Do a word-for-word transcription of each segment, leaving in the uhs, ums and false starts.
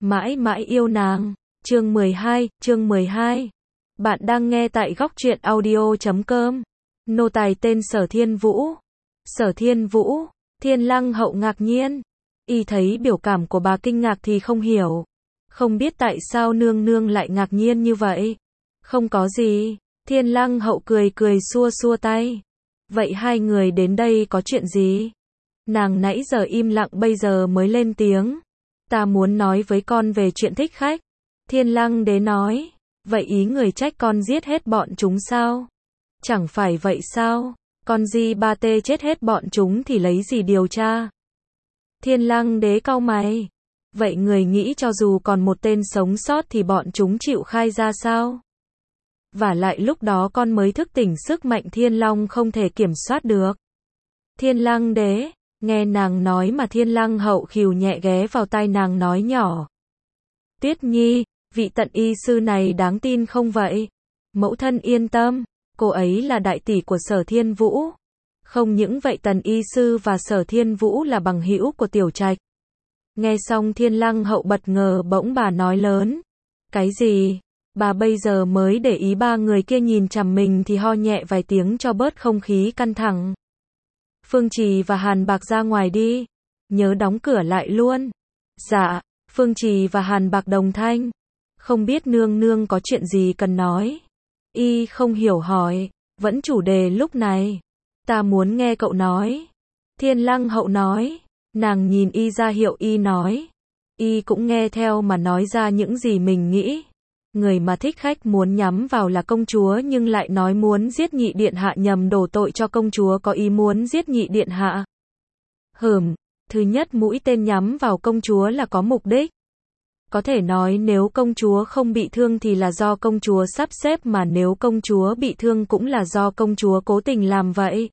Mãi mãi yêu nàng. Chương mười hai, chương mười hai. Bạn đang nghe tại góc truyện audio chấm com. Nô tài tên Sở Thiên Vũ. Sở Thiên Vũ. Thiên Lăng Hậu ngạc nhiên. Y thấy biểu cảm của bà kinh ngạc thì không hiểu. Không biết tại sao nương nương lại ngạc nhiên như vậy. Không có gì. Thiên Lăng Hậu cười cười xua xua tay. Vậy hai người đến đây có chuyện gì? Nàng nãy giờ im lặng bây giờ mới lên tiếng. Ta muốn nói với con về chuyện thích khách. Thiên Lăng Đế nói. Vậy ý người trách con giết hết bọn chúng sao? Chẳng phải vậy sao? Con Di Ba Tê chết hết bọn chúng thì lấy gì điều tra? Thiên Lăng Đế cau mày. Vậy người nghĩ cho dù còn một tên sống sót thì bọn chúng chịu khai ra sao? Và lại lúc đó con mới thức tỉnh sức mạnh Thiên Long không thể kiểm soát được. Thiên Lăng Đế. Nghe nàng nói mà Thiên Lăng Hậu khìu nhẹ ghé vào tai nàng nói nhỏ. Tuyết Nhi, vị tận y sư này đáng tin không vậy? Mẫu thân yên tâm, cô ấy là đại tỷ của Sở Thiên Vũ. Không những vậy tần y sư và Sở Thiên Vũ là bằng hữu của Tiểu Trạch. Nghe xong Thiên Lăng Hậu bất ngờ bỗng bà nói lớn. Cái gì? Bà bây giờ mới để ý ba người kia nhìn chằm mình thì ho nhẹ vài tiếng cho bớt không khí căng thẳng. Phương Trì và Hàn Bạc ra ngoài đi. Nhớ đóng cửa lại luôn. Dạ. Phương Trì và Hàn Bạc đồng thanh. Không biết nương nương có chuyện gì cần nói. Y không hiểu hỏi. Vẫn chủ đề lúc này. Ta muốn nghe cậu nói. Thiên Lăng Hậu nói. Nàng nhìn Y ra hiệu Y nói. Y cũng nghe theo mà nói ra những gì mình nghĩ. Người mà thích khách muốn nhắm vào là công chúa nhưng lại nói muốn giết nhị điện hạ nhằm đổ tội cho công chúa có ý muốn giết nhị điện hạ. Hừm, thứ nhất mũi tên nhắm vào công chúa là có mục đích. Có thể nói nếu công chúa không bị thương thì là do công chúa sắp xếp mà nếu công chúa bị thương cũng là do công chúa cố tình làm vậy.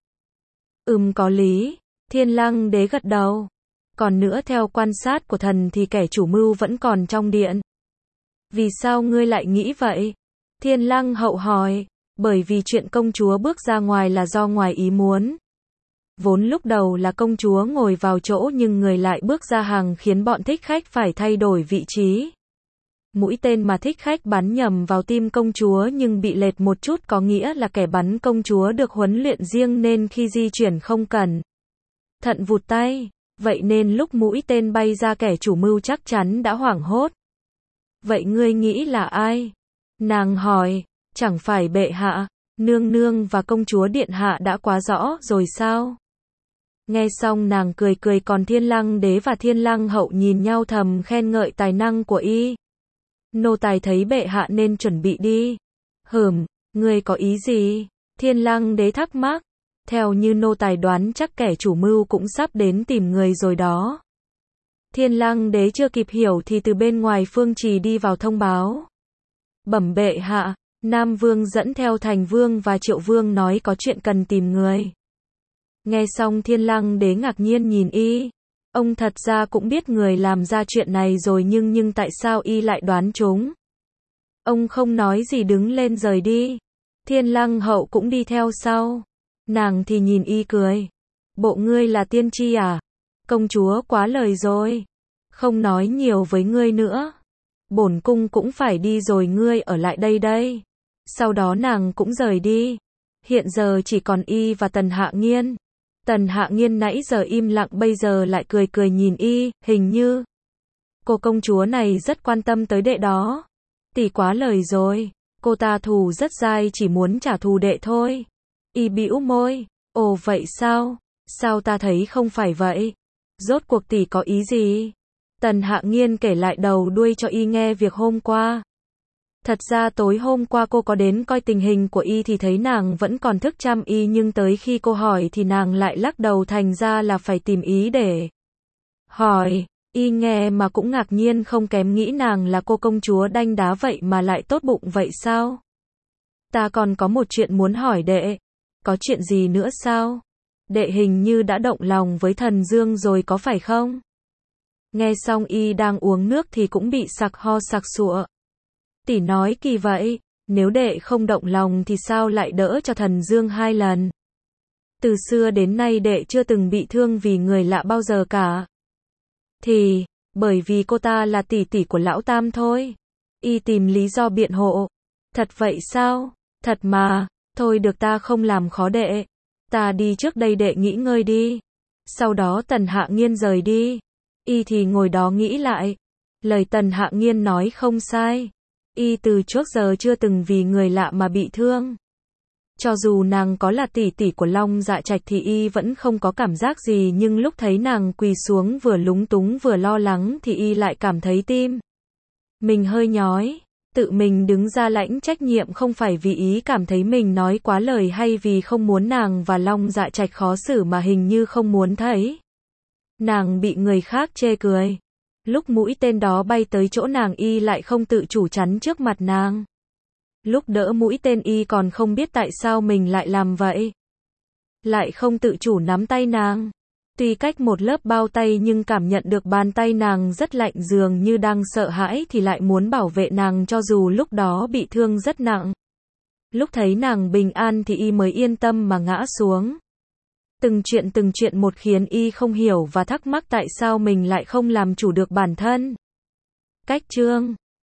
Ừm có lý. Thiên Lăng Đế gật đầu. Còn nữa theo quan sát của thần thì kẻ chủ mưu vẫn còn trong điện. Vì sao ngươi lại nghĩ vậy? Thiên Lăng Hậu hỏi. Bởi vì chuyện công chúa bước ra ngoài là do ngoài ý muốn. Vốn lúc đầu là công chúa ngồi vào chỗ nhưng người lại bước ra hàng khiến bọn thích khách phải thay đổi vị trí. Mũi tên mà thích khách bắn nhầm vào tim công chúa nhưng bị lệch một chút có nghĩa là kẻ bắn công chúa được huấn luyện riêng nên khi di chuyển không cẩn thận vụt tay. Vậy nên lúc mũi tên bay ra kẻ chủ mưu chắc chắn đã hoảng hốt. Vậy ngươi nghĩ là ai? Nàng hỏi, chẳng phải bệ hạ, nương nương và công chúa điện hạ đã quá rõ rồi sao? Nghe xong nàng cười cười còn Thiên Lăng Đế và Thiên Lăng Hậu nhìn nhau thầm khen ngợi tài năng của y. Nô tài thấy bệ hạ nên chuẩn bị đi. Hừm, ngươi có ý gì? Thiên Lăng Đế thắc mắc. Theo như nô tài đoán chắc kẻ chủ mưu cũng sắp đến tìm người rồi đó. Thiên Lăng Đế chưa kịp hiểu thì từ bên ngoài Phương Trì đi vào thông báo. Bẩm bệ hạ, Nam Vương dẫn theo Thành Vương và Triệu Vương nói có chuyện cần tìm người. Nghe xong Thiên Lăng Đế ngạc nhiên nhìn y. Ông thật ra cũng biết người làm ra chuyện này rồi nhưng nhưng tại sao y lại đoán chúng. Ông không nói gì đứng lên rời đi. Thiên Lăng Hậu cũng đi theo sau. Nàng thì nhìn y cười. Bộ ngươi là tiên tri à? Công chúa quá lời rồi. Không nói nhiều với ngươi nữa. Bổn cung cũng phải đi rồi ngươi ở lại đây đây. Sau đó nàng cũng rời đi. Hiện giờ chỉ còn y và Tần Hạ Nghiên. Tần Hạ Nghiên nãy giờ im lặng bây giờ lại cười cười nhìn y, hình như cô công chúa này rất quan tâm tới đệ đó. Tỷ quá lời rồi. Cô ta thù rất dai chỉ muốn trả thù đệ thôi. Y bĩu môi. Ồ vậy sao? Sao ta thấy không phải vậy? Rốt cuộc tỷ có ý gì? Tần Hạ Nghiên kể lại đầu đuôi cho y nghe việc hôm qua. Thật ra tối hôm qua cô có đến coi tình hình của y thì thấy nàng vẫn còn thức chăm y nhưng tới khi cô hỏi thì nàng lại lắc đầu thành ra là phải tìm ý để hỏi. Y nghe mà cũng ngạc nhiên không kém nghĩ nàng là cô công chúa đanh đá vậy mà lại tốt bụng vậy sao? Ta còn có một chuyện muốn hỏi đệ. Có chuyện gì nữa sao? Đệ hình như đã động lòng với Thần Dương rồi có phải không? Nghe xong y đang uống nước thì cũng bị sặc ho sặc sụa. Tỷ nói kỳ vậy, nếu đệ không động lòng thì sao lại đỡ cho Thần Dương hai lần? Từ xưa đến nay đệ chưa từng bị thương vì người lạ bao giờ cả. Thì, Bởi vì cô ta là tỷ tỷ của lão Tam thôi. Y tìm lý do biện hộ. Thật vậy sao? Thật mà. Thôi được, ta không làm khó đệ. Ta đi trước đây, đệ nghỉ ngơi đi. Sau đó Tần Hạ Nghiên rời đi. Y thì ngồi đó nghĩ lại. Lời Tần Hạ Nghiên nói không sai. Y từ trước giờ chưa từng vì người lạ mà bị thương. Cho dù nàng có là tỷ tỷ của Long Dạ Trạch thì Y vẫn không có cảm giác gì, nhưng lúc thấy nàng quỳ xuống vừa lúng túng vừa lo lắng thì Y lại cảm thấy tim mình hơi nhói. Tự mình đứng ra lãnh trách nhiệm không phải vì ý cảm thấy mình nói quá lời hay vì không muốn nàng và Long Dạ Trạch khó xử, mà hình như không muốn thấy nàng bị người khác chê cười. Lúc mũi tên đó bay tới chỗ nàng, Y lại không tự chủ chắn trước mặt nàng. Lúc đỡ mũi tên, Y còn không biết tại sao mình lại làm vậy. Lại không tự chủ nắm tay nàng. Tuy cách một lớp bao tay nhưng cảm nhận được bàn tay nàng rất lạnh, dường như đang sợ hãi thì lại muốn bảo vệ nàng cho dù lúc đó bị thương rất nặng. Lúc thấy nàng bình an thì Y mới yên tâm mà ngã xuống. Từng chuyện từng chuyện một khiến Y không hiểu và thắc mắc tại sao mình lại không làm chủ được bản thân. Cách chương